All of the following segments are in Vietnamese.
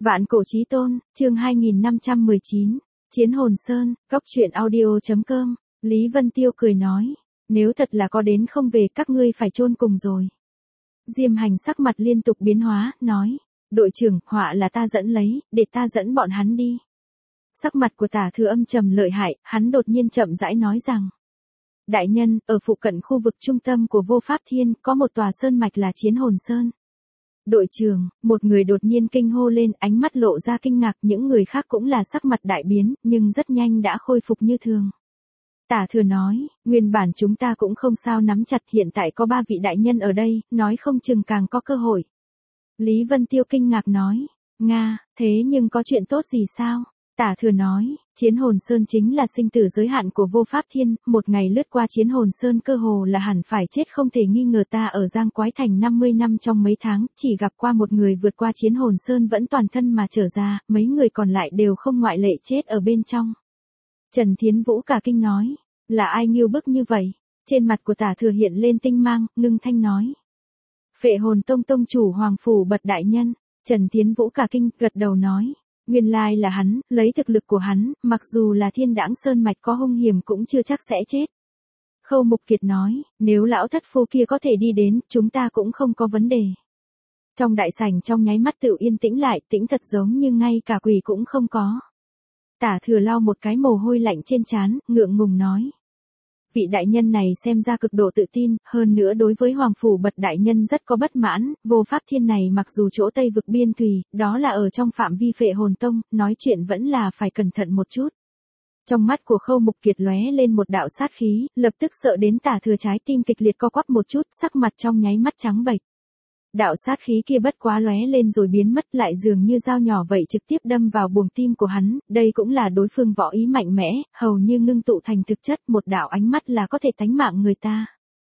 Vạn cổ chí tôn, chương 2519, Chiến hồn sơn, góc truyện audio.com, Lý Vân Tiêu cười nói, nếu thật là có đến không về các ngươi phải chôn cùng rồi. Diêm Hành sắc mặt liên tục biến hóa, nói, đội trưởng, họa là ta dẫn lấy, để ta dẫn bọn hắn đi. Sắc mặt của Tả Thừa âm trầm lợi hại, hắn đột nhiên chậm rãi nói rằng, đại nhân, ở phụ cận khu vực trung tâm của Vô Pháp Thiên, có một tòa sơn mạch là Chiến hồn sơn. Đội trưởng, một người đột nhiên kinh hô lên, ánh mắt lộ ra kinh ngạc, những người khác cũng là sắc mặt đại biến, nhưng rất nhanh đã khôi phục như thường. Tả Thừa nói, nguyên bản chúng ta cũng không sao nắm chặt, hiện tại có 3 vị đại nhân ở đây, nói không chừng càng có cơ hội. Lý Vân Tiêu kinh ngạc nói, Nga, thế nhưng có chuyện tốt gì sao? Tả Thừa nói, Chiến hồn sơn chính là sinh tử giới hạn của Vô Pháp Thiên, một ngày lướt qua Chiến hồn sơn cơ hồ là hẳn phải chết không thể nghi ngờ. Ta ở Giang Quái Thành 50 năm trong mấy tháng, chỉ gặp qua một người vượt qua Chiến hồn sơn vẫn toàn thân mà trở ra, mấy người còn lại đều không ngoại lệ chết ở bên trong. Trần Thiến Vũ cả kinh nói, là ai ngưu bức như vậy? Trên mặt của Tả Thừa hiện lên tinh mang, ngưng thanh nói, Phệ Hồn Tông tông chủ Hoàng Phủ Bật đại nhân. Trần Thiến Vũ cả kinh, gật đầu nói, nguyên lai là hắn, lấy thực lực của hắn, mặc dù là Thiên Đãng Sơn mạch có hung hiểm cũng chưa chắc sẽ chết. Khâu Mục Kiệt nói, nếu lão thất phu kia có thể đi đến, chúng ta cũng không có vấn đề. Trong đại sảnh trong nháy mắt tự yên tĩnh lại, tĩnh thật giống như ngay cả quỷ cũng không có. Tả Thừa lau một cái mồ hôi lạnh trên trán, ngượng ngùng nói, vị đại nhân này xem ra cực độ tự tin, hơn nữa đối với Hoàng Phủ Bật đại nhân rất có bất mãn. Vô Pháp Thiên này mặc dù chỗ Tây vực biên thùy, đó là ở trong phạm vi Phệ Hồn Tông, nói chuyện vẫn là phải cẩn thận một chút. Trong mắt của Khâu Mục Kiệt lóe lên một đạo sát khí, lập tức sợ đến Tả Thừa trái tim kịch liệt co quắp một chút, sắc mặt trong nháy mắt trắng bệch. Đạo sát khí kia bất quá lóe lên rồi biến mất, lại dường như dao nhỏ vậy trực tiếp đâm vào buồng tim của hắn, đây cũng là đối phương võ ý mạnh mẽ, hầu như ngưng tụ thành thực chất, một đạo ánh mắt là có thể tánh mạng người ta.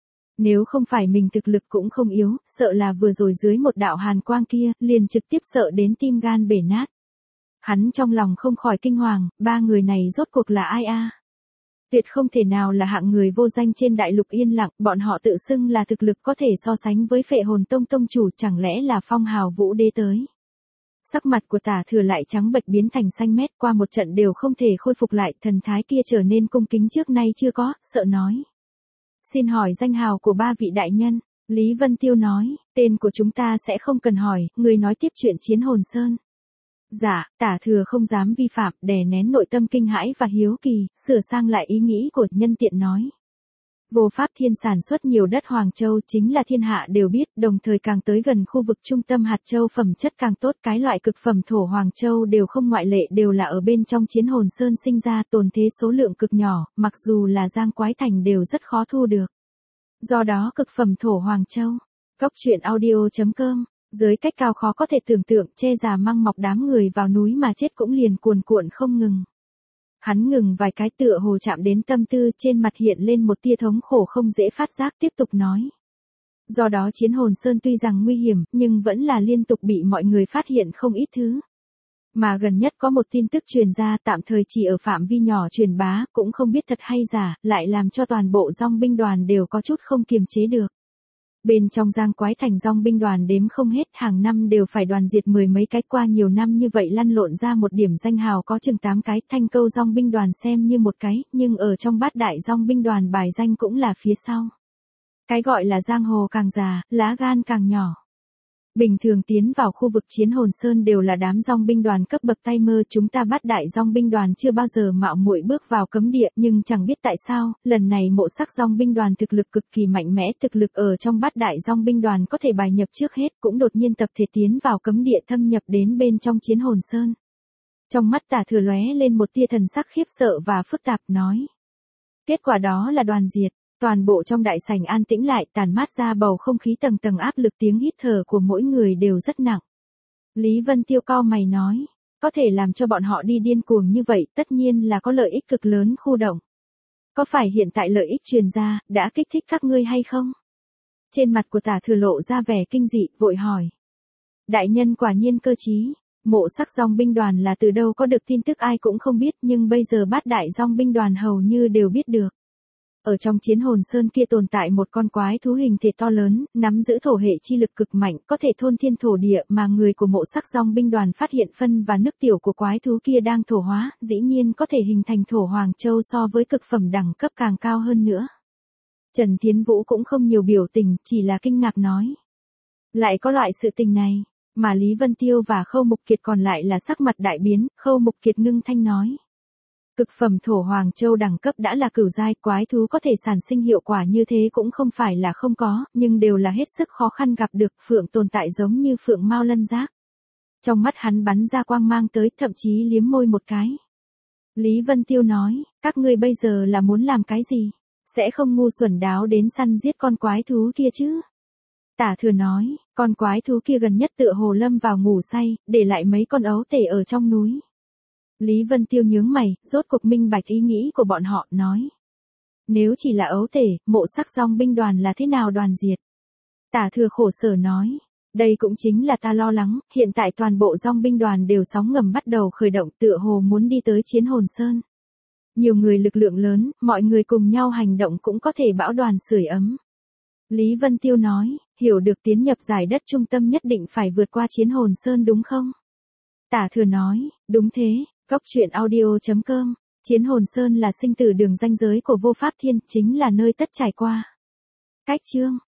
Nếu không phải mình thực lực cũng không yếu, sợ là vừa rồi dưới một đạo hàn quang kia, liền trực tiếp sợ đến tim gan bể nát. Hắn trong lòng không khỏi kinh hoàng, 3 người này rốt cuộc là ai a? Tuyệt không thể nào là hạng người vô danh trên đại lục yên lặng, bọn họ tự xưng là thực lực có thể so sánh với Phệ Hồn Tông tông chủ, chẳng lẽ là Phong Hào Vũ Đế tới. Sắc mặt của Tả Thừa lại trắng bệch biến thành xanh mét, qua một trận đều không thể khôi phục lại, thần thái kia trở nên cung kính trước nay chưa có, sợ nói. Xin hỏi danh hào của 3 vị đại nhân. Lý Vân Tiêu nói, tên của chúng ta sẽ không cần hỏi, người nói tiếp chuyện Chiến hồn sơn. Dạ, Tả Thừa không dám vi phạm, đè nén nội tâm kinh hãi và hiếu kỳ, sửa sang lại ý nghĩ của nhân tiện nói. Vô Pháp Thiên sản xuất nhiều đất Hoàng Châu, chính là thiên hạ đều biết, đồng thời càng tới gần khu vực trung tâm hạt châu phẩm chất càng tốt, cái loại cực phẩm thổ Hoàng Châu đều không ngoại lệ, đều là ở bên trong Chiến hồn sơn sinh ra, tồn thế số lượng cực nhỏ, mặc dù là Giang Quái Thành đều rất khó thu được. Do đó cực phẩm thổ Hoàng Châu, góc truyện audio.com, giới cách cao khó có thể tưởng tượng, che già măng mọc đám người vào núi mà chết cũng liền cuồn cuộn không ngừng. Hắn ngừng vài cái tựa hồ chạm đến tâm tư, trên mặt hiện lên một tia thống khổ không dễ phát giác, tiếp tục nói. Do đó Chiến hồn sơn tuy rằng nguy hiểm, nhưng vẫn là liên tục bị mọi người phát hiện không ít thứ. Mà gần nhất có một tin tức truyền ra, tạm thời chỉ ở phạm vi nhỏ truyền bá, cũng không biết thật hay giả, lại làm cho toàn bộ dòng binh đoàn đều có chút không kiềm chế được. Bên trong Giang Quái Thành dòng binh đoàn đếm không hết, hàng năm đều phải đoàn diệt 10 mấy cái, qua nhiều năm như vậy lăn lộn ra một điểm danh hào có chừng 8 cái, Thanh Câu dòng binh đoàn xem như một cái, nhưng ở trong bát đại dòng binh đoàn bài danh cũng là phía sau. Cái gọi là giang hồ càng già, lá gan càng nhỏ. Bình thường tiến vào khu vực Chiến hồn sơn đều là đám dòng binh đoàn cấp bậc tay mơ, chúng ta bát đại dòng binh đoàn chưa bao giờ mạo muội bước vào cấm địa, nhưng chẳng biết tại sao, lần này Mộ Sắc dòng binh đoàn thực lực cực kỳ mạnh mẽ, thực lực ở trong bát đại dòng binh đoàn có thể bài nhập trước hết, cũng đột nhiên tập thể tiến vào cấm địa thâm nhập đến bên trong Chiến hồn sơn. Trong mắt Tả Thừa lóe lên một tia thần sắc khiếp sợ và phức tạp, nói. Kết quả đó là đoàn diệt. Toàn bộ trong đại sảnh an tĩnh lại, tàn mát ra bầu không khí tầng tầng áp lực, tiếng hít thở của mỗi người đều rất nặng. Lý Vân Tiêu cau mày nói, có thể làm cho bọn họ đi điên cuồng như vậy, tất nhiên là có lợi ích cực lớn khu động. Có phải hiện tại lợi ích truyền ra, đã kích thích các ngươi hay không? Trên mặt của Tả Thừa lộ ra vẻ kinh dị, vội hỏi. Đại nhân quả nhiên cơ trí, Mộ Sắc dòng binh đoàn là từ đâu có được tin tức ai cũng không biết, nhưng bây giờ bát đại dòng binh đoàn hầu như đều biết được. Ở trong chiến hồn sơn kia tồn tại một con quái thú hình thể to lớn, nắm giữ thổ hệ chi lực cực mạnh, có thể thôn thiên thổ địa, mà người của mộ sắc dòng binh đoàn phát hiện phân và nước tiểu của quái thú kia đang thổ hóa, dĩ nhiên có thể hình thành thổ hoàng châu so với cực phẩm đẳng cấp càng cao hơn nữa. Trần Thiến Vũ cũng không nhiều biểu tình, chỉ là kinh ngạc nói. Lại có loại sự tình này, mà Lý Vân Tiêu và Khâu Mục Kiệt còn lại là sắc mặt đại biến, Khâu Mục Kiệt ngưng thanh nói. Cực phẩm thổ hoàng châu đẳng cấp đã là cửu giai, quái thú có thể sản sinh hiệu quả như thế cũng không phải là không có, nhưng đều là hết sức khó khăn gặp được, phượng tồn tại giống như phượng mao lân giác. Trong mắt hắn bắn ra quang mang tới, thậm chí liếm môi một cái. Lý Vân Tiêu nói, các ngươi bây giờ là muốn làm cái gì? Sẽ không ngu xuẩn đáo đến săn giết con quái thú kia chứ? Tả Thừa nói, con quái thú kia gần nhất tựa hồ lâm vào ngủ say, để lại mấy con ấu tể ở trong núi. Lý Vân Tiêu nhướng mày, rốt cuộc minh bạch ý nghĩ của bọn họ, nói. Nếu chỉ là ấu tể, mộ sắc dòng binh đoàn là thế nào đoàn diệt? Tả Thừa khổ sở nói. Đây cũng chính là ta lo lắng, hiện tại toàn bộ dòng binh đoàn đều sóng ngầm bắt đầu khởi động, tựa hồ muốn đi tới chiến hồn sơn. Nhiều người lực lượng lớn, mọi người cùng nhau hành động cũng có thể bão đoàn sưởi ấm. Lý Vân Tiêu nói, hiểu được tiến nhập giải đất trung tâm nhất định phải vượt qua chiến hồn sơn đúng không? Tả Thừa nói, đúng thế, Cốc truyện audio.com, chiến hồn sơn là sinh tử đường ranh giới của vô pháp thiên, chính là nơi tất trải qua. Cách chương